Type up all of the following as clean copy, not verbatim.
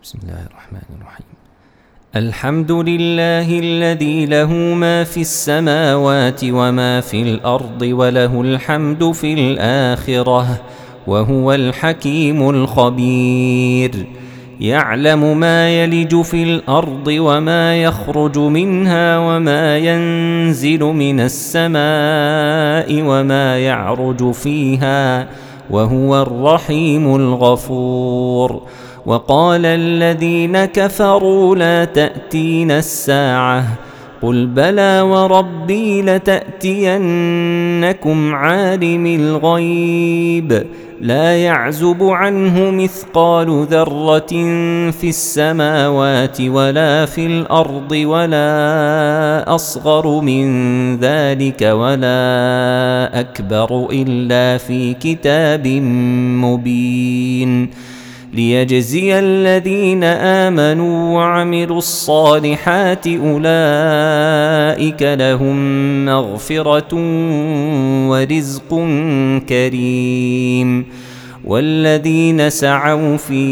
بسم الله الرحمن الرحيم. الحمد لله الذي له ما في السماوات وما في الأرض وله الحمد في الآخرة وهو الحكيم الخبير. يعلم ما يلج في الأرض وما يخرج منها وما ينزل من السماء وما يعرج فيها وهو الرحيم الغفور. وقال الذين كفروا لا تأتين الساعة قل بلى وربي لتأتينكم عالم الغيب لا يعزب عنه مثقال ذرة في السماوات ولا في الأرض ولا أصغر من ذلك ولا أكبر إلا في كتاب مبين ليجزي الذين آمنوا وعملوا الصالحات أولئك لهم مغفرة ورزق كريم. والذين سعوا في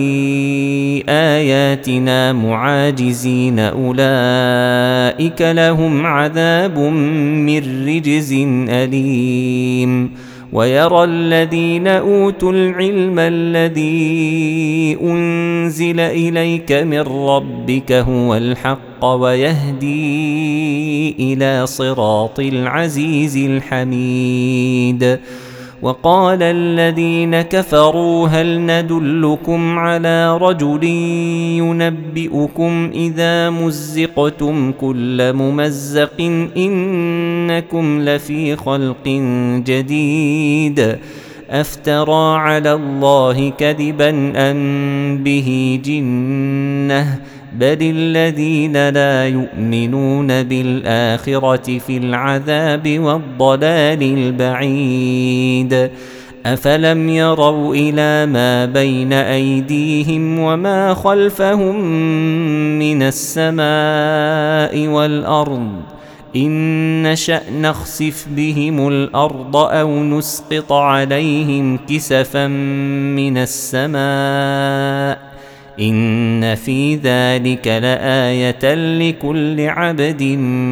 آياتنا معاجزين أولئك لهم عذاب من رجز أليم. ويرى الذين أوتوا العلم الذي أنزل إليك من ربك هو الحق ويهدي إلى صراط العزيز الحميد. وقال الذين كفروا هل ندلكم على رجل ينبئكم إذا مزقتم كل ممزق إنكم لفي خلق جديد أفترى على الله كذبا أم به جنة بل الذين لا يؤمنون بالآخرة في العذاب والضلال البعيد. أفلم يروا إلى ما بين أيديهم وما خلفهم من السماء والأرض إن نشأ نخسف بهم الأرض أو نسقط عليهم كسفا من السماء إن في ذلك لآية لكل عبد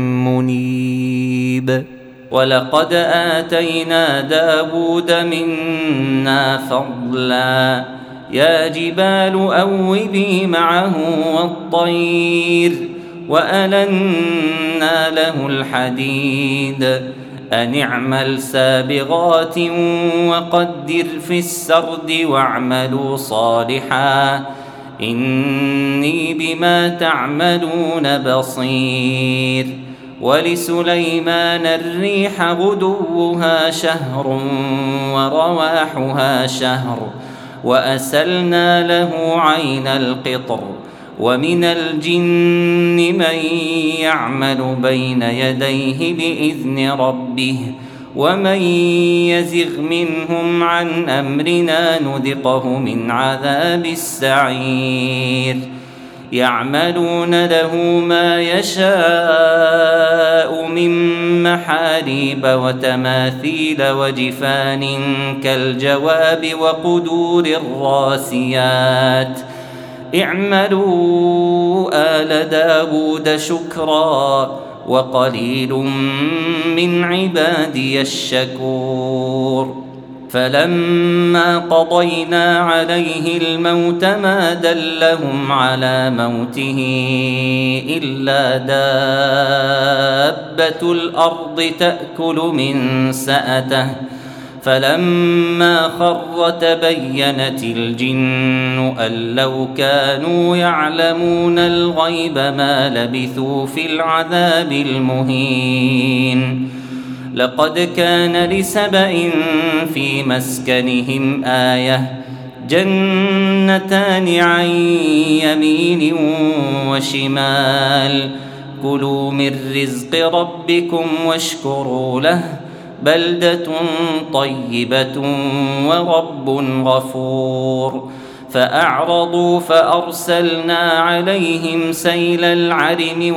منيب. ولقد آتينا داود منا فضلا يا جبال أوبي معه والطير وألنا له الحديد أن اعمل سابغات وقدر في السرد واعملوا صالحا إني بما تعملون بصير. ولسليمان الريح غدوها شهر ورواحها شهر وأسلنا له عين القطر ومن الجن من يعمل بين يديه بإذن ربه ومن يزغ منهم عن أمرنا نذقه من عذاب السعير. يعملون له ما يشاء من محاريب وتماثيل وجفان كالجواب وقدور الراسيات اعملوا آل داود شكرا وقليل من عبادي الشكور. فلما قضينا عليه الموت ما دلهم على موته إلا دابة الأرض تأكل من سأته فلما خر تبينت الجن أن لو كانوا يعلمون الغيب ما لبثوا في العذاب المهين. لقد كان لسبإ في مسكنهم آية جنتان عن يمين وشمال كلوا من رزق ربكم واشكروا له بلدة طيبة ورب غفور. فأعرضوا فأرسلنا عليهم سيل العرم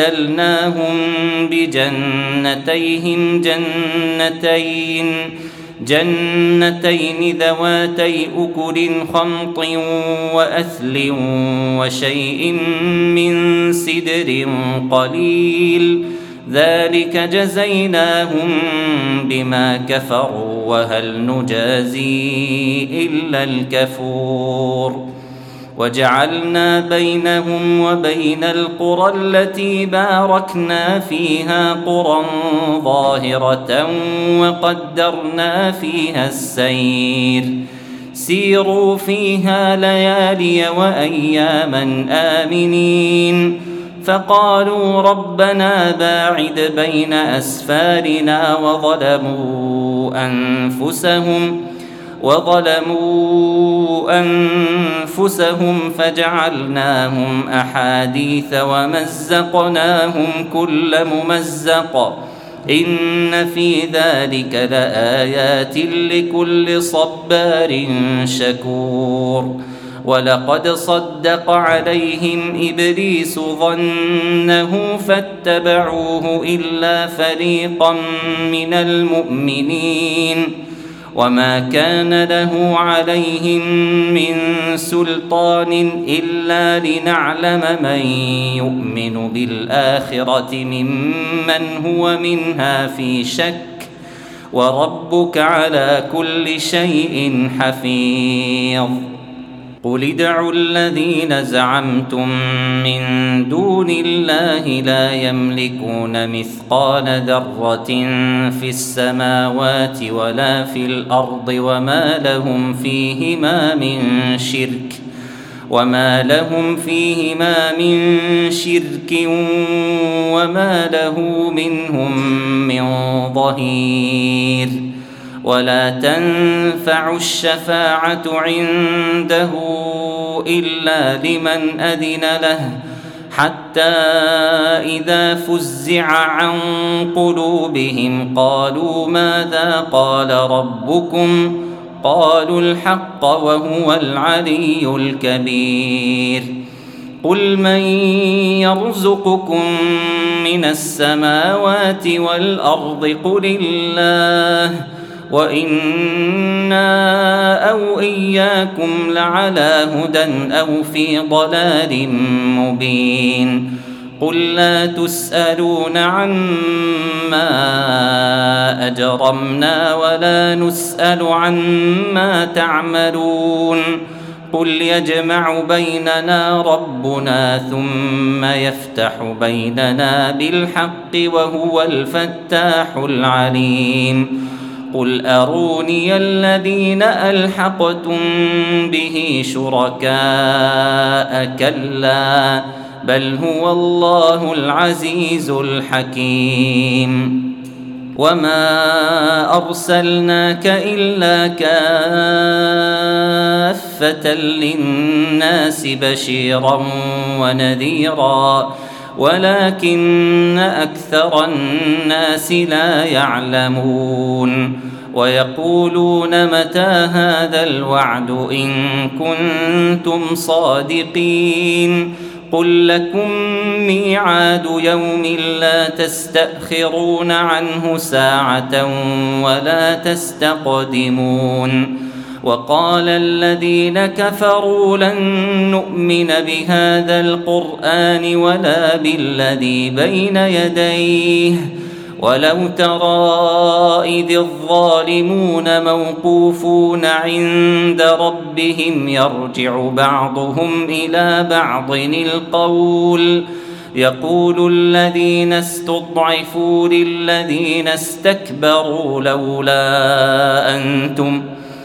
وبدلناهم بجنتيهم جنتين جنتين ذواتي أكل خمط وأثل وشيء من سدر قليل ذلك جزيناهم بما كفروا وهل نجازي إلا الكفور وجعلنا بينهم وبين القرى التي باركنا فيها قرى ظاهرة وقدرنا فيها السير سيروا فيها ليالي وأياما آمنين فقالوا ربنا باعد بين أسفارنا وظلموا أنفسهم فجعلناهم أحاديث ومزقناهم كل ممزق إن في ذلك لآيات لكل صبار شكور ولقد صدق عليهم إبليس ظنه فاتبعوه إلا فريقا من المؤمنين وما كان له عليهم من سلطان إلا لنعلم من يؤمن بالآخرة ممن هو منها في شك وربك على كل شيء حفيظ قل ادعوا الذين زعمتم من دون الله لا يملكون مثقال ذرة في السماوات ولا في الأرض وما لهم فيهما من شرك وما له منهم من ظهير ولا تنفع الشفاعة عنده إلا لمن أذن له حتى إذا فزع عن قلوبهم قالوا ماذا قال ربكم قالوا الحق وهو العلي الكبير قل من يرزقكم من السماوات والأرض قل الله وإنا أو إياكم لعلى هدى أو في ضلال مبين قل لا تسألون عما أجرمنا ولا نسأل عما تعملون قل يجمع بيننا ربنا ثم يفتح بيننا بالحق وهو الفتاح العليم قل أروني الذين ألحقتم به شركاء كلا بل هو الله العزيز الحكيم وما أرسلناك إلا كافة للناس بشيرا ونذيرا ولكن أكثر الناس لا يعلمون ويقولون متى هذا الوعد إن كنتم صادقين قل لكم ميعاد يوم لا تستأخرون عنه ساعة ولا تستقدمون وقال الذين كفروا لن نؤمن بهذا القرآن ولا بالذي بين يديه ولو ترى إذ الظالمون موقوفون عند ربهم يرجع بعضهم إلى بعض القول يقول الذين استضعفوا للذين استكبروا لولا أنتم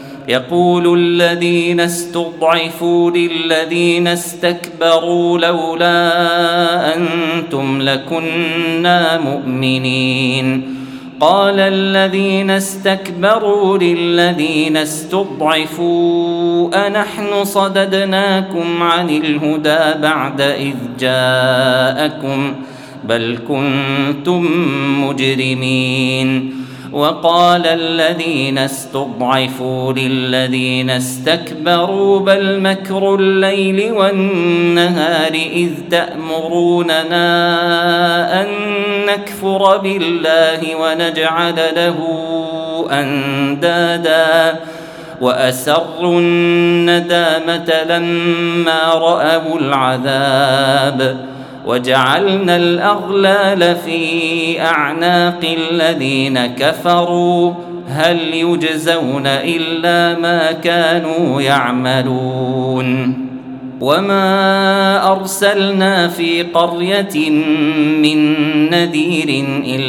لكنا مؤمنين قال الذين استكبروا للذين استضعفوا أنحن صددناكم عن الهدى بعد إذ جاءكم بل كنتم مجرمين وقال الذين استضعفوا للذين استكبروا بل مكر الليل والنهار إذ تأمروننا أن نكفر بالله ونجعل له أندادا وأسروا الندامة لما رأوا العذاب وجعلنا الأغلال في أعناق الذين كفروا هل يجزون إلا ما كانوا يعملون وما أرسلنا في قرية من نذير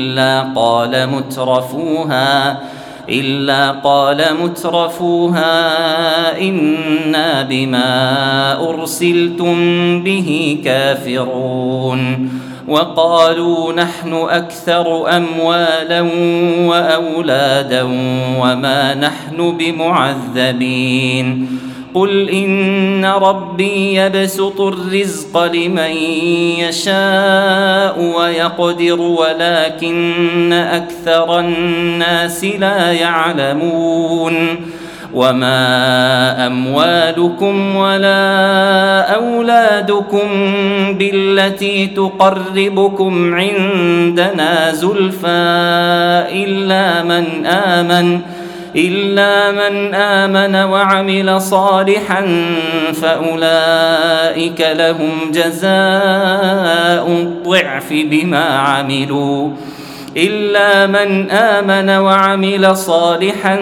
إلا قال مترفوها إنا بما أرسلتم به كافرون وقالوا نحن أكثر أموالا وأولادا وما نحن بمعذبين قل إن ربي يبسط الرزق لمن يشاء ويقدر ولكن أكثر الناس لا يعلمون وما أموالكم ولا أولادكم بالتي تقربكم عندنا زلفى إلا من آمن وعمل صالحا فأولئك لهم جزاء الضعف بما عملوا إلا من آمن وعمل صالحا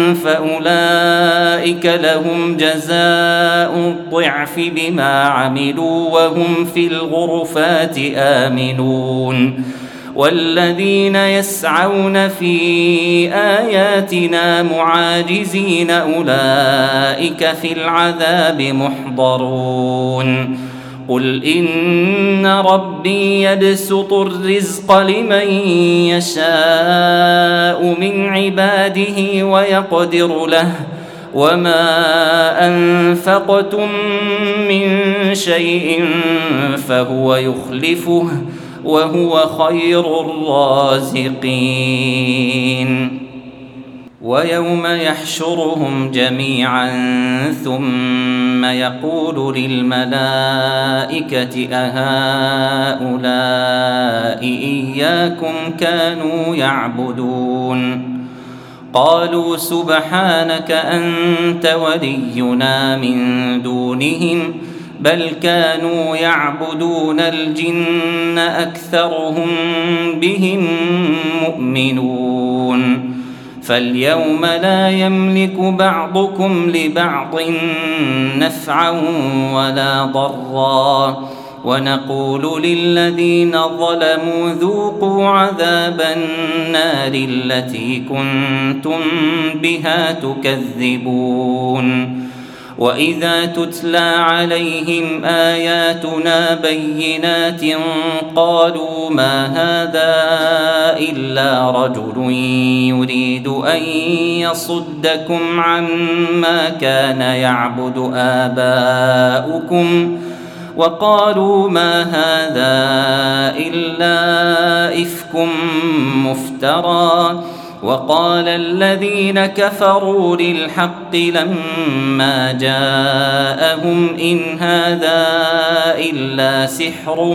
فأولئك لهم جزاء الضعف بما عملوا وهم في الغرفات آمنون والذين يسعون في آياتنا معاجزين أولئك في العذاب محضرون قل إن ربي يبسط الرزق لمن يشاء من عباده ويقدر له وما أنفقتم من شيء فهو يخلفه وهو خير الرازقين ويوم يحشرهم جميعا ثم يقول للملائكة أهؤلاء إياكم كانوا يعبدون قالوا سبحانك أنت ولينا من دونهم بل كانوا يعبدون الجن أكثرهم بهم مؤمنون فاليوم لا يملك بعضكم لبعض نفعا ولا ضرا ونقول للذين ظلموا ذوقوا عذاب النار التي كنتم بها تكذبون وإذا تتلى عليهم آياتنا بينات قالوا ما هذا إلا رجل يريد أن يصدكم عما كان يعبد آباؤكم وقالوا ما هذا إلا إفك مفترى وقال الذين كفروا للحق لما جاءهم إن هذا إلا سحر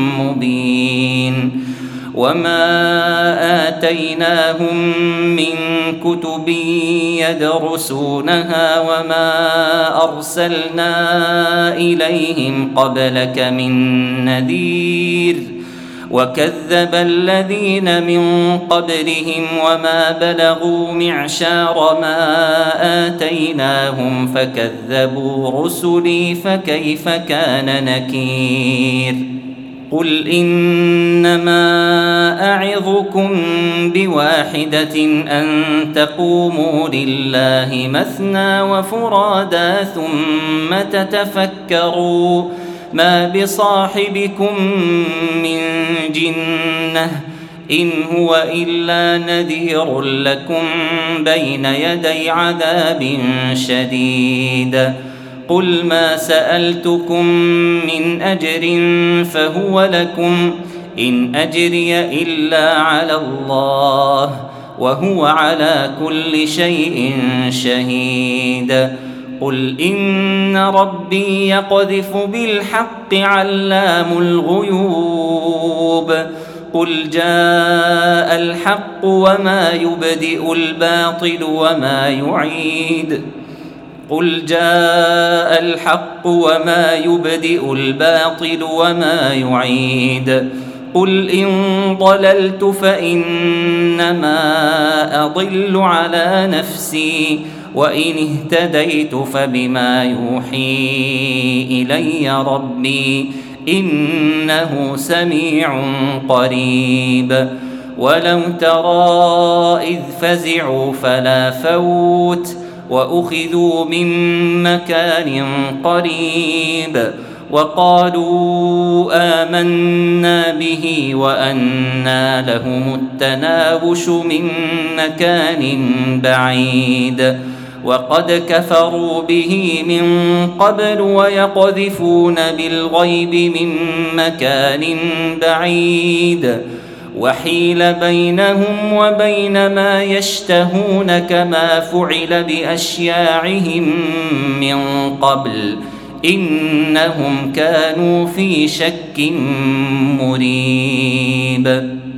مبين وما آتيناهم من كتب يدرسونها وما أرسلنا إليهم قبلك من نذير وكذب الذين من قبلهم وما بلغوا معشار ما آتيناهم فكذبوا رسلي فكيف كان نكير قل إنما أعظكم بواحدة أن تقوموا لله مثنى وفرادا ثم تتفكروا ما بصاحبكم من جنة إن هو إلا نذير لكم بين يدي عذاب شديد قل ما سألتكم من أجر فهو لكم إن أجري إلا على الله وهو على كل شيء شهيد قل إن ربي يقذف بالحق علام الغيوب قل جاء الحق وما يبدئ الباطل وما يعيد قل جاء الحق وما يبدئ الباطل وما يعيد قل إن ضللت فإنما أضل على نفسي وإن اهتديت فبما يوحي إلي ربي إنه سميع قريب ولو ترى إذ فزعوا فلا فوت وأخذوا من مكان قريب وقالوا آمنا به وأنى لهم التناوش من مكان بعيد وقد كفروا به من قبل ويقذفون بالغيب من مكان بعيد وحيل بينهم وبين ما يشتهون كما فعل بأشياعهم من قبل إنهم كانوا في شك مريب.